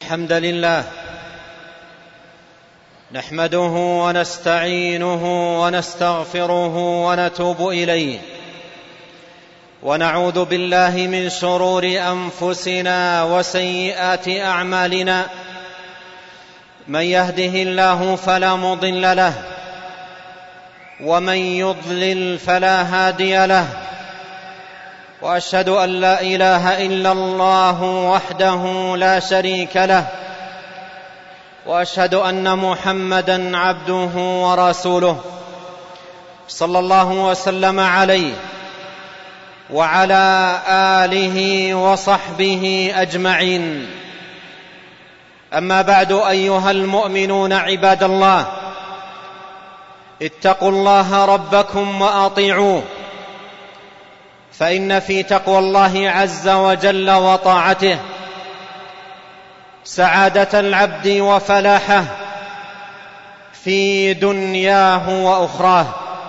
الحمد لله نحمده ونستعينه ونستغفره ونتوب إليه، ونعوذ بالله من شرور أنفسنا وسيئات أعمالنا. من يهده الله فلا مضل له، ومن يضلل فلا هادي له. وأشهد أن لا إله إلا الله وحده لا شريك له، وأشهد أن محمدًا عبده ورسوله، صلى الله وسلم عليه وعلى آله وصحبه أجمعين. أما بعد، أيها المؤمنون عباد الله، اتقوا الله ربكم وأطيعوه، فإن في تقوى الله عز وجل وطاعته سعادة العبد وفلاحه في دنياه وأخراه.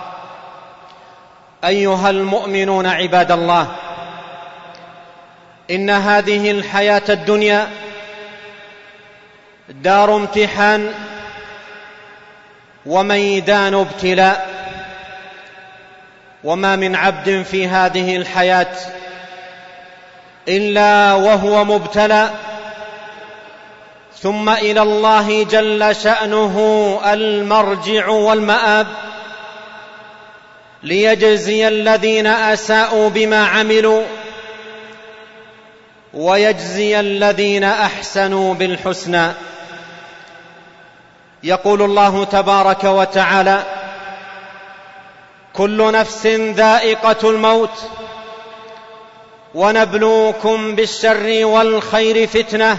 أيها المؤمنون عباد الله، إن هذه الحياة الدنيا دار امتحان وميدان ابتلاء، وما من عبد في هذه الحياة إلا وهو مبتلى، ثم إلى الله جل شأنه المرجع والمآب ليجزي الذين أساءوا بما عملوا ويجزي الذين أحسنوا بالحسنى. يقول الله تبارك وتعالى: كل نفس ذائقة الموت، ونبلوكم بالشر والخير فتنة،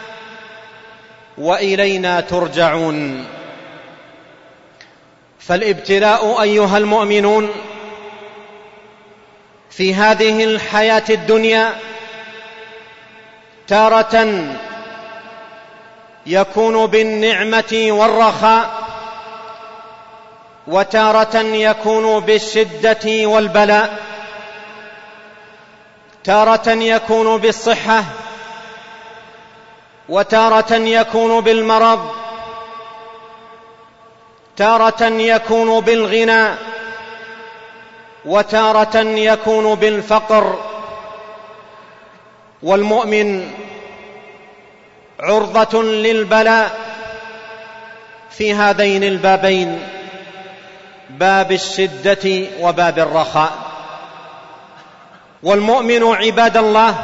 وإلينا ترجعون. فالابتلاء أيها المؤمنون في هذه الحياة الدنيا تارة يكون بالنعمة والرخاء، وتارة يكون بالشدة والبلاء، تارة يكون بالصحة، وتارة يكون بالمرض، تارة يكون بالغنى، وتارة يكون بالفقر. والمؤمن عرضة للبلاء في هذين البابين، باب الشدة وباب الرخاء. والمؤمن عباد الله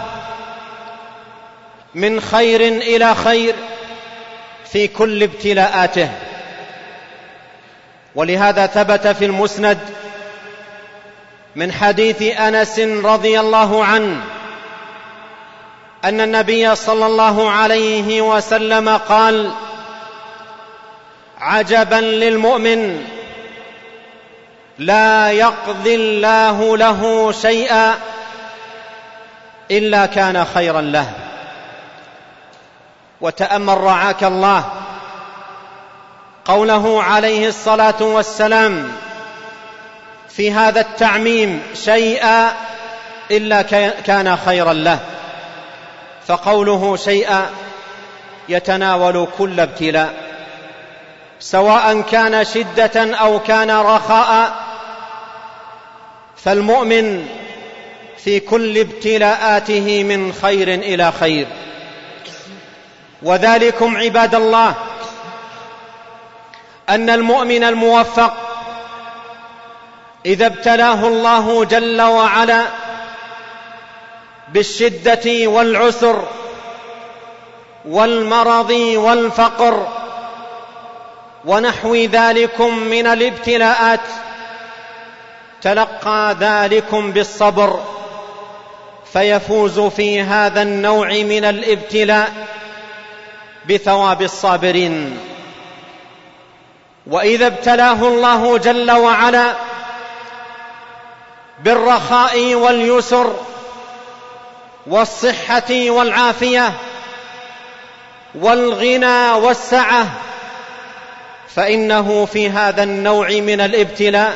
من خير إلى خير في كل ابتلاءاته، ولهذا ثبت في المسند من حديث أنس رضي الله عنه أن النبي صلى الله عليه وسلم قال: عجبا للمؤمن، لا يقضي الله له شيئا إلا كان خيرا له. وتأمل رعاك الله قوله عليه الصلاة والسلام في هذا التعميم: شيئا إلا كان خيرا له. فقوله شيئا يتناول كل ابتلاء، سواء كان شدة أو كان رخاء. فالمؤمن في كل ابتلاءاته من خير إلى خير. وذلكم عباد الله أن المؤمن الموفق إذا ابتلاه الله جل وعلا بالشدة والعسر والمرض والفقر ونحو ذلكم من الابتلاءات، تلقى ذلكم بالصبر، فيفوز في هذا النوع من الابتلاء بثواب الصابرين. وإذا ابتلاه الله جل وعلا بالرخاء واليسر والصحة والعافية والغنى والسعة، فإنه في هذا النوع من الابتلاء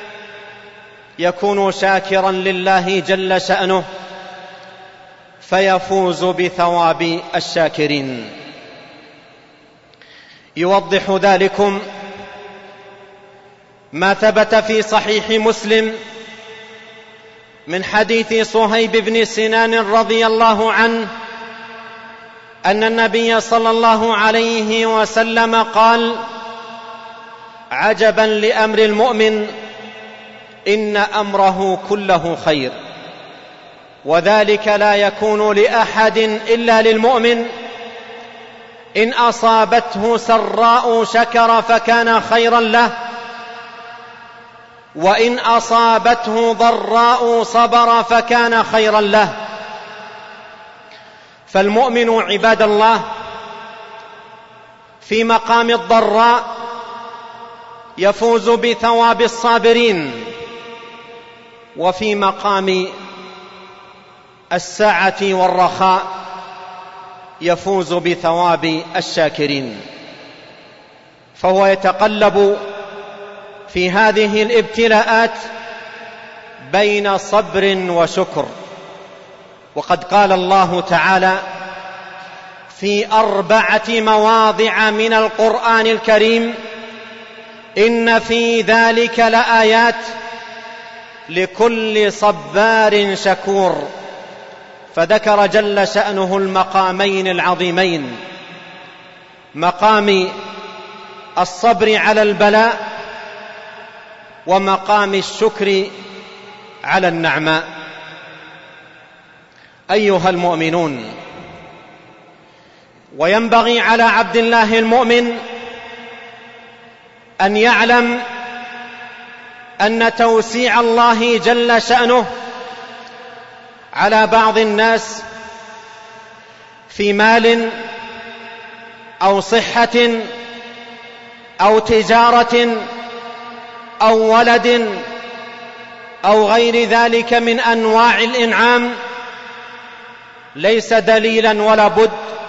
يكون شاكرا لله جل شأنه، فيفوز بثواب الشاكرين. يوضح ذلكم ما ثبت في صحيح مسلم من حديث صهيب بن سنان رضي الله عنه أن النبي صلى الله عليه وسلم قال: عجبا لأمر المؤمن إن أمره كله خير، وذلك لا يكون لأحد إلا للمؤمن، إن أصابته سراء شكر فكان خيرا له، وإن أصابته ضراء صبر فكان خيرا له. فالمؤمن عباد الله في مقام الضراء يفوز بثواب الصابرين، وفي مقام السعة والرخاء يفوز بثواب الشاكرين. فهو يتقلب في هذه الابتلاءات بين صبر وشكر. وقد قال الله تعالى في 4 مواضع من القرآن الكريم: إن في ذلك لآيات لكل صبار شكور. فذكر جل شأنه المقامين العظيمين: مقام الصبر على البلاء، ومقام الشكر على النعماء. أيها المؤمنون، وينبغي على عبد الله المؤمن أن يعلم أن توسيع الله جل شأنه على بعض الناس في مال أو صحة أو تجارة أو ولد أو غير ذلك من أنواع الإنعام ليس دليلا ولا بد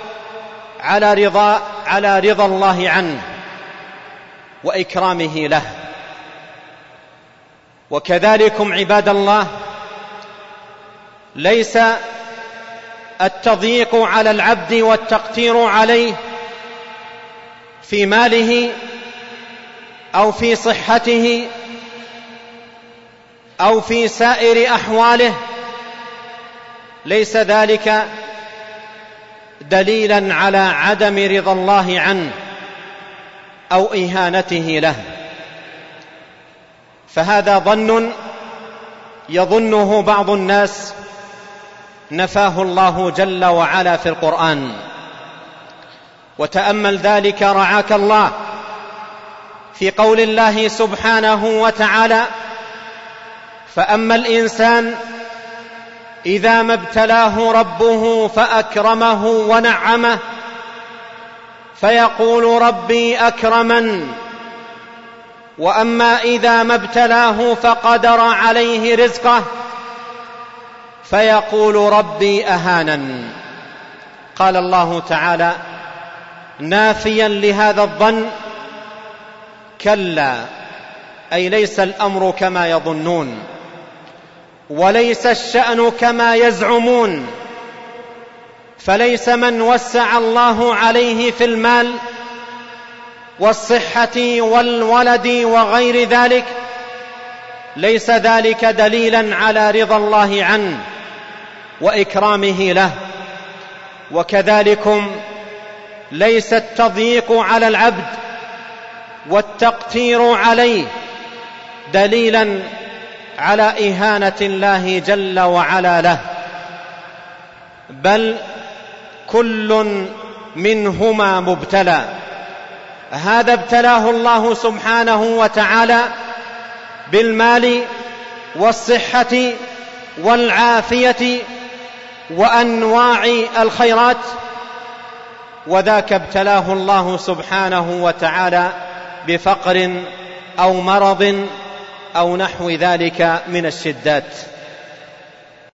على رضا الله عنه وإكرامه له. وكذلكم عباد الله، ليس التضييق على العبد والتقتير عليه في ماله أو في صحته أو في سائر أحواله، ليس ذلك دليلا على عدم رضا الله عنه أو إهانته له. فهذا ظن يظنه بعض الناس نفاه الله جل وعلا في القرآن. وتأمل ذلك رعاك الله في قول الله سبحانه وتعالى: فأما الإنسان إذا ما ابتلاه ربه فأكرمه ونعمه فيقول ربي أكرمن، وأما إذا ما ابتلاه فقدر عليه رزقه فيقول ربي أهانن. قال الله تعالى نافيا لهذا الظن: كلا، أي ليس الأمر كما يظنون، وليس الشأن كما يزعمون. فليس من وسع الله عليه في المال والصحة والولد وغير ذلك ليس ذلك دليلا على رضا الله عنه وإكرامه له. وكذلكم ليس التضييق على العبد والتقتير عليه دليلا على إهانة الله جل وعلا له، بل كل منهما مبتلى. هذا ابتلاه الله سبحانه وتعالى بالمال والصحة والعافية وأنواع الخيرات، وذاك ابتلاه الله سبحانه وتعالى بفقر أو مرض أو نحو ذلك من الشدات.